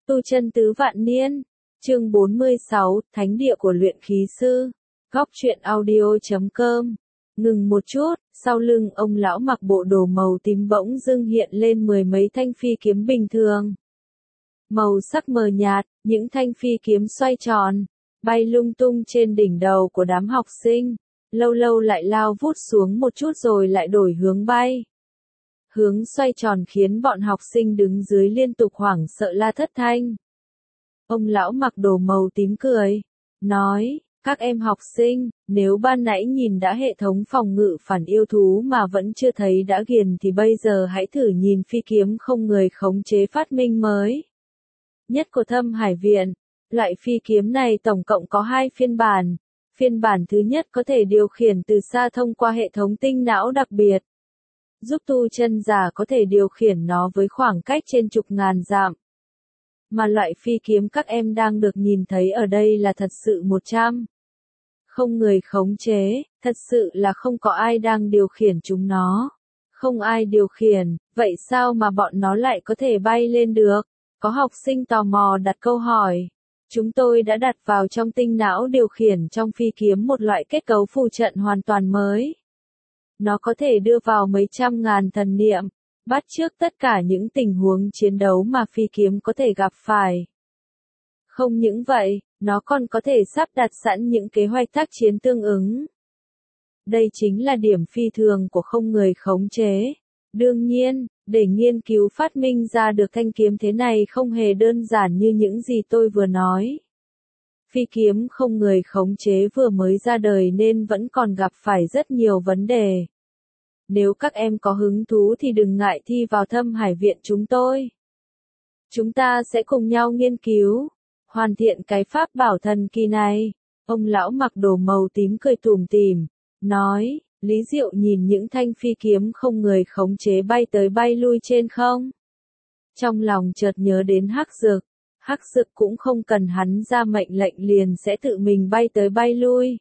Tu chân tứ vạn niên. Chương 46, Thánh địa của luyện khí sư. Góc truyện audio.com. Ngừng một chút, sau lưng ông lão mặc bộ đồ màu tím bỗng dưng hiện lên mười mấy thanh phi kiếm bình thường. Màu sắc mờ nhạt, những thanh phi kiếm xoay tròn, bay lung tung trên đỉnh đầu của đám học sinh, lâu lâu lại lao vút xuống một chút rồi lại đổi hướng bay. Hướng xoay tròn khiến bọn học sinh đứng dưới liên tục hoảng sợ la thất thanh. Ông lão mặc đồ màu tím cười, nói, các em học sinh, nếu ban nãy nhìn đã hệ thống phòng ngự phản yêu thú mà vẫn chưa thấy đã ghiền thì bây giờ hãy thử nhìn phi kiếm không người khống chế phát minh mới nhất của Thâm Hải Viện. Loại phi kiếm này tổng cộng có 2 phiên bản. Phiên bản thứ nhất có thể điều khiển từ xa thông qua hệ thống tinh não đặc biệt, giúp tu chân giả có thể điều khiển nó với khoảng cách trên chục ngàn dặm. Mà loại phi kiếm các em đang được nhìn thấy ở đây là thật sự 100. Không người khống chế, thật sự là không có ai đang điều khiển chúng nó. Không ai điều khiển, vậy sao mà bọn nó lại có thể bay lên được? Có học sinh tò mò đặt câu hỏi. Chúng tôi đã đặt vào trong tinh não điều khiển trong phi kiếm một loại kết cấu phù trận hoàn toàn mới. Nó có thể đưa vào mấy trăm ngàn thần niệm, bắt chước tất cả những tình huống chiến đấu mà phi kiếm có thể gặp phải. Không những vậy, nó còn có thể sắp đặt sẵn những kế hoạch tác chiến tương ứng. Đây chính là điểm phi thường của không người khống chế. Đương nhiên, để nghiên cứu phát minh ra được thanh kiếm thế này không hề đơn giản như những gì tôi vừa nói. Phi kiếm không người khống chế vừa mới ra đời nên vẫn còn gặp phải rất nhiều vấn đề. Nếu các em có hứng thú thì đừng ngại thi vào Thâm Hải Viện chúng tôi. Chúng ta sẽ cùng nhau nghiên cứu, hoàn thiện cái pháp bảo thần kỳ này. Ông lão mặc đồ màu tím cười tủm tỉm, nói, Lý Diệu nhìn những thanh phi kiếm không người khống chế bay tới bay lui trên không. Trong lòng chợt nhớ đến Hắc Dực. Hắc Dực cũng không cần hắn ra mệnh lệnh liền sẽ tự mình bay tới bay lui.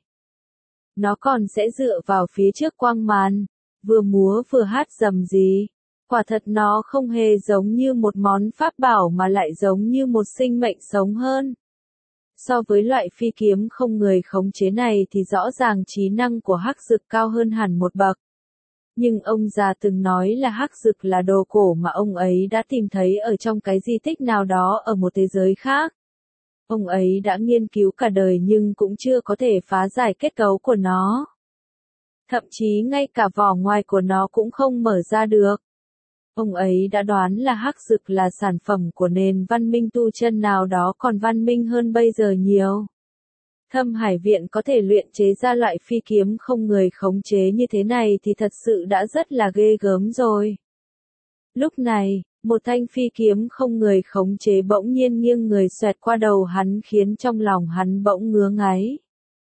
Nó còn sẽ dựa vào phía trước quang màn, vừa múa vừa hát rầm rì. Quả thật nó không hề giống như một món pháp bảo mà lại giống như một sinh mệnh sống hơn. So với loại phi kiếm không người khống chế này thì rõ ràng trí năng của Hắc Dực cao hơn hẳn một bậc. Nhưng ông già từng nói là Hắc Dực là đồ cổ mà ông ấy đã tìm thấy ở trong cái di tích nào đó ở một thế giới khác. Ông ấy đã nghiên cứu cả đời nhưng cũng chưa có thể phá giải kết cấu của nó. Thậm chí ngay cả vỏ ngoài của nó cũng không mở ra được. Ông ấy đã đoán là Hắc Dực là sản phẩm của nền văn minh tu chân nào đó còn văn minh hơn bây giờ nhiều. Thâm Hải Viện có thể luyện chế ra loại phi kiếm không người khống chế như thế này thì thật sự đã rất là ghê gớm rồi. Lúc này, một thanh phi kiếm không người khống chế bỗng nhiên nghiêng người xoẹt qua đầu hắn khiến trong lòng hắn bỗng ngứa ngáy.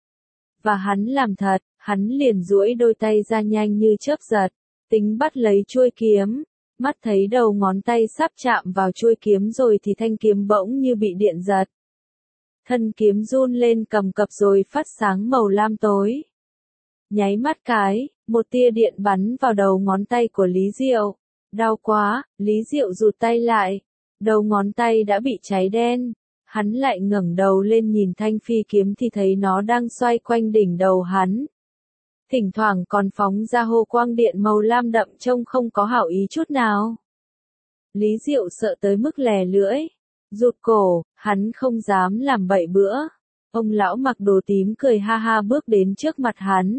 Và hắn làm thật, hắn liền duỗi đôi tay ra nhanh như chớp giật, tính bắt lấy chuôi kiếm. Mắt thấy đầu ngón tay sắp chạm vào chuôi kiếm rồi thì thanh kiếm bỗng như bị điện giật. Thân kiếm run lên cầm cập rồi phát sáng màu lam tối. Nháy mắt cái, một tia điện bắn vào đầu ngón tay của Lý Diệu. Đau quá, Lý Diệu rụt tay lại. Đầu ngón tay đã bị cháy đen. Hắn lại ngẩng đầu lên nhìn thanh phi kiếm thì thấy nó đang xoay quanh đỉnh đầu hắn. Thỉnh thoảng còn phóng ra hồ quang điện màu lam đậm trông không có hảo ý chút nào. Lý Diệu sợ tới mức lè lưỡi, rụt cổ, hắn không dám làm bậy bữa. Ông lão mặc đồ tím cười ha ha bước đến trước mặt hắn.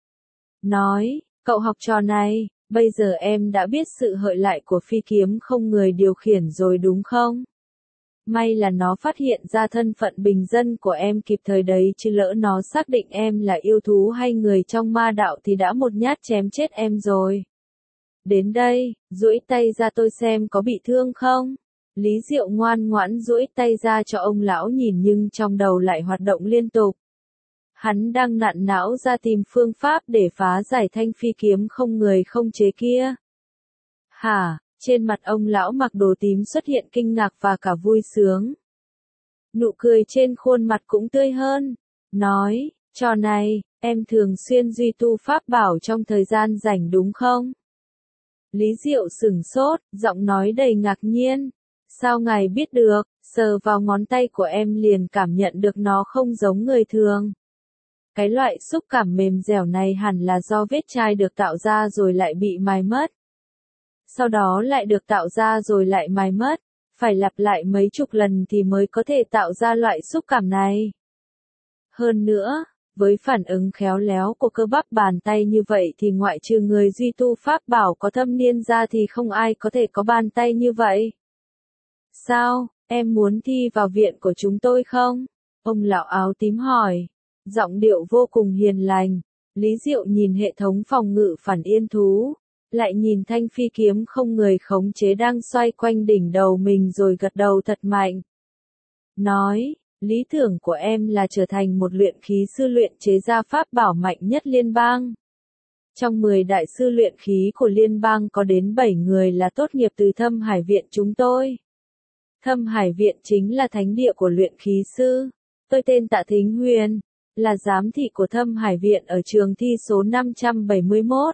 Nói, cậu học trò này, bây giờ em đã biết sự hợi lại của phi kiếm không người điều khiển rồi đúng không? May là nó phát hiện ra thân phận bình dân của em kịp thời đấy chứ lỡ nó xác định em là yêu thú hay người trong ma đạo thì đã một nhát chém chết em rồi. Đến đây, duỗi tay ra tôi xem có bị thương không? Lý Diệu ngoan ngoãn duỗi tay ra cho ông lão nhìn nhưng trong đầu lại hoạt động liên tục. Hắn đang nặn não ra tìm phương pháp để phá giải thanh phi kiếm không người không chế kia. Hả? Trên mặt ông lão mặc đồ tím xuất hiện kinh ngạc và cả vui sướng. Nụ cười trên khuôn mặt cũng tươi hơn. Nói, trò này, em thường xuyên duy tu pháp bảo trong thời gian rảnh đúng không? Lý Diệu sửng sốt, giọng nói đầy ngạc nhiên. Sao ngài biết được? Sờ vào ngón tay của em liền cảm nhận được nó không giống người thường. Cái loại xúc cảm mềm dẻo này hẳn là do vết chai được tạo ra rồi lại bị mài mất. Sau đó lại được tạo ra rồi lại mài mất. Phải lặp lại mấy chục lần thì mới có thể tạo ra loại xúc cảm này. Hơn nữa, với phản ứng khéo léo của cơ bắp bàn tay như vậy thì ngoại trừ người duy tu pháp bảo có thâm niên ra thì không ai có thể có bàn tay như vậy. Sao, em muốn thi vào viện của chúng tôi không? Ông lão áo tím hỏi. Giọng điệu vô cùng hiền lành. Lý Diệu nhìn hệ thống phòng ngự phản yên thú. Lại nhìn thanh phi kiếm không người khống chế đang xoay quanh đỉnh đầu mình rồi gật đầu thật mạnh. Nói, lý tưởng của em là trở thành một luyện khí sư luyện chế ra pháp bảo mạnh nhất liên bang. Trong 10 đại sư luyện khí của liên bang có đến 7 người là tốt nghiệp từ Thâm Hải Viện chúng tôi. Thâm Hải Viện chính là thánh địa của luyện khí sư. Tôi tên Tạ Thính Huyền, là giám thị của Thâm Hải Viện ở trường thi số 571.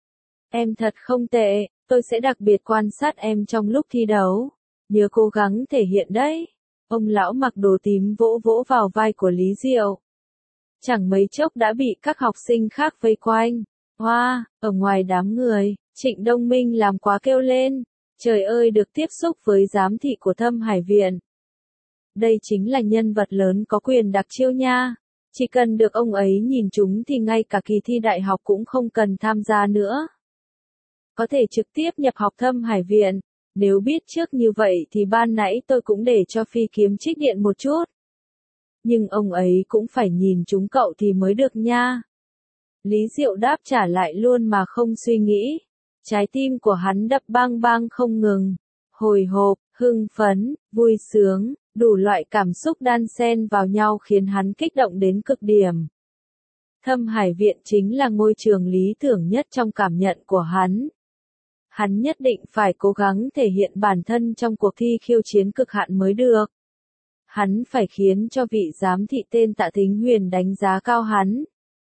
Em thật không tệ, tôi sẽ đặc biệt quan sát em trong lúc thi đấu. Nhớ cố gắng thể hiện đấy. Ông lão mặc đồ tím vỗ vỗ vào vai của Lý Diệu. Chẳng mấy chốc đã bị các học sinh khác vây quanh. Hoa, ở ngoài đám người, Trịnh Đông Minh làm quá kêu lên. Trời ơi, được tiếp xúc với giám thị của Thâm Hải Viện. Đây chính là nhân vật lớn có quyền đặc chiêu nha. Chỉ cần được ông ấy nhìn chúng thì ngay cả kỳ thi đại học cũng không cần tham gia nữa. Có thể trực tiếp nhập học Thâm Hải Viện. Nếu biết trước như vậy thì ban nãy tôi cũng để cho phi kiếm trích điện một chút. Nhưng ông ấy cũng phải nhìn chúng cậu thì mới được nha. Lý Diệu đáp trả lại luôn mà không suy nghĩ. Trái tim của hắn đập bang bang không ngừng. Hồi hộp, hưng phấn, vui sướng, đủ loại cảm xúc đan xen vào nhau khiến hắn kích động đến cực điểm. Thâm Hải Viện chính là ngôi trường lý tưởng nhất trong cảm nhận của hắn. Hắn nhất định phải cố gắng thể hiện bản thân trong cuộc thi khiêu chiến cực hạn mới được. Hắn phải khiến cho vị giám thị tên Tạ Thính Huyền đánh giá cao hắn.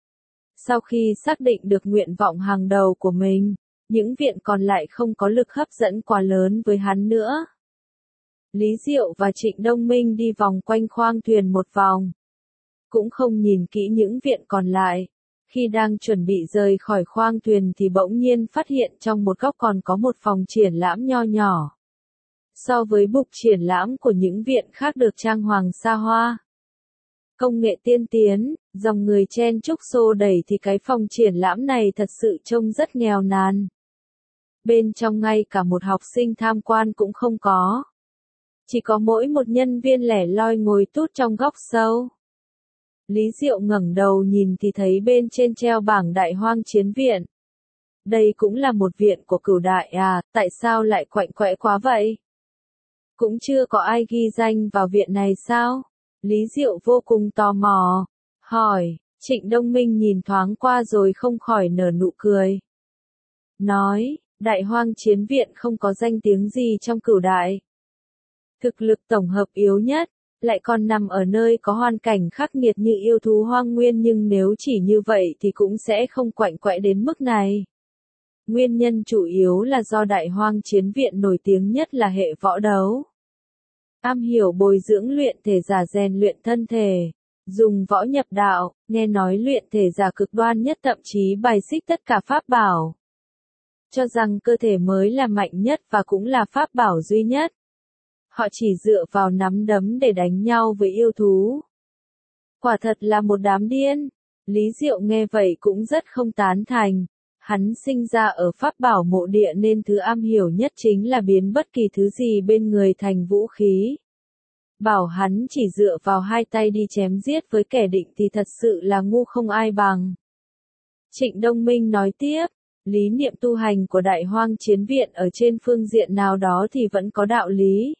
Sau khi xác định được nguyện vọng hàng đầu của mình, những viện còn lại không có lực hấp dẫn quá lớn với hắn nữa. Lý Diệu và Trịnh Đông Minh đi vòng quanh khoang thuyền một vòng. Cũng không nhìn kỹ những viện còn lại. Khi đang chuẩn bị rời khỏi khoang thuyền thì bỗng nhiên phát hiện trong một góc còn có một phòng triển lãm nho nhỏ. So với bục triển lãm của những viện khác được trang hoàng xa hoa, công nghệ tiên tiến, dòng người chen chúc xô đẩy thì cái phòng triển lãm này thật sự trông rất nghèo nàn. Bên trong ngay cả một học sinh tham quan cũng không có. Chỉ có mỗi một nhân viên lẻ loi ngồi tút trong góc sâu. Lý Diệu ngẩng đầu nhìn thì thấy bên trên treo bảng Đại Hoang Chiến Viện. Đây cũng là một viện của Cửu Đại à, tại sao lại quạnh quẽ quá vậy? Cũng chưa có ai ghi danh vào viện này sao? Lý Diệu vô cùng tò mò, hỏi. Trịnh Đông Minh nhìn thoáng qua rồi không khỏi nở nụ cười. Nói, Đại Hoang Chiến Viện không có danh tiếng gì trong Cửu Đại. Thực lực tổng hợp yếu nhất, lại còn nằm ở nơi có hoàn cảnh khắc nghiệt như yêu thú hoang nguyên, nhưng nếu chỉ như vậy thì cũng sẽ không quạnh quẽ đến mức này. Nguyên nhân chủ yếu là do Đại Hoang Chiến Viện nổi tiếng nhất là hệ võ đấu. Am hiểu bồi dưỡng luyện thể giả rèn luyện thân thể, dùng võ nhập đạo, nghe nói luyện thể giả cực đoan nhất thậm chí bài xích tất cả pháp bảo. Cho rằng cơ thể mới là mạnh nhất và cũng là pháp bảo duy nhất. Họ chỉ dựa vào nắm đấm để đánh nhau với yêu thú. Quả thật là một đám điên. Lý Diệu nghe vậy cũng rất không tán thành. Hắn sinh ra ở pháp bảo mộ địa nên thứ am hiểu nhất chính là biến bất kỳ thứ gì bên người thành vũ khí. Bảo hắn chỉ dựa vào hai tay đi chém giết với kẻ địch thì thật sự là ngu không ai bằng. Trịnh Đông Minh nói tiếp, lý niệm tu hành của Đại Hoang Chiến Viện ở trên phương diện nào đó thì vẫn có đạo lý.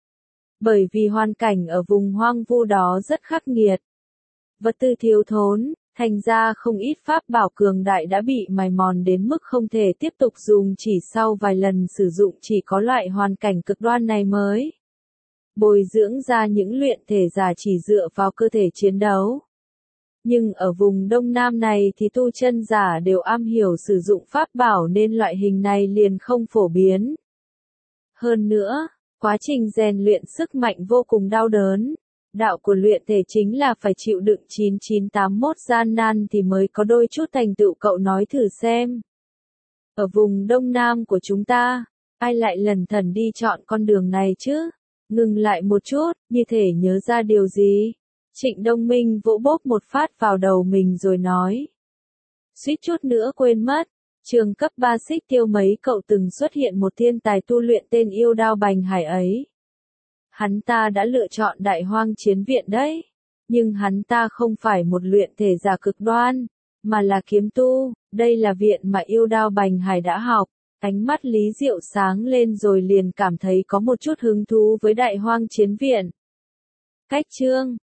Bởi vì hoàn cảnh ở vùng hoang vu đó rất khắc nghiệt. Vật tư thiếu thốn, thành ra không ít pháp bảo cường đại đã bị mài mòn đến mức không thể tiếp tục dùng, chỉ sau vài lần sử dụng chỉ có loại hoàn cảnh cực đoan này mới bồi dưỡng ra những luyện thể giả chỉ dựa vào cơ thể chiến đấu. Nhưng ở vùng Đông Nam này thì tu chân giả đều am hiểu sử dụng pháp bảo nên loại hình này liền không phổ biến. Hơn nữa, Quá trình rèn luyện sức mạnh vô cùng đau đớn. Đạo của luyện thể chính là phải chịu đựng 9981 gian nan thì mới có đôi chút thành tựu, cậu nói thử xem. Ở vùng Đông Nam của chúng ta, ai lại lần thần đi chọn con đường này chứ? Ngừng lại một chút, như thể nhớ ra điều gì. Trịnh Đông Minh vỗ bốp một phát vào đầu mình rồi nói. Suýt chút nữa quên mất. Trường cấp 3 Xích Tiêu mấy cậu từng xuất hiện một thiên tài tu luyện tên Yêu Đao Bành Hải ấy. Hắn ta đã lựa chọn Đại Hoang Chiến Viện đấy. Nhưng hắn ta không phải một luyện thể giả cực đoan, mà là kiếm tu. Đây là viện mà Yêu Đao Bành Hải đã học. Ánh mắt Lý Diệu sáng lên rồi liền cảm thấy có một chút hứng thú với Đại Hoang Chiến Viện. Cách chương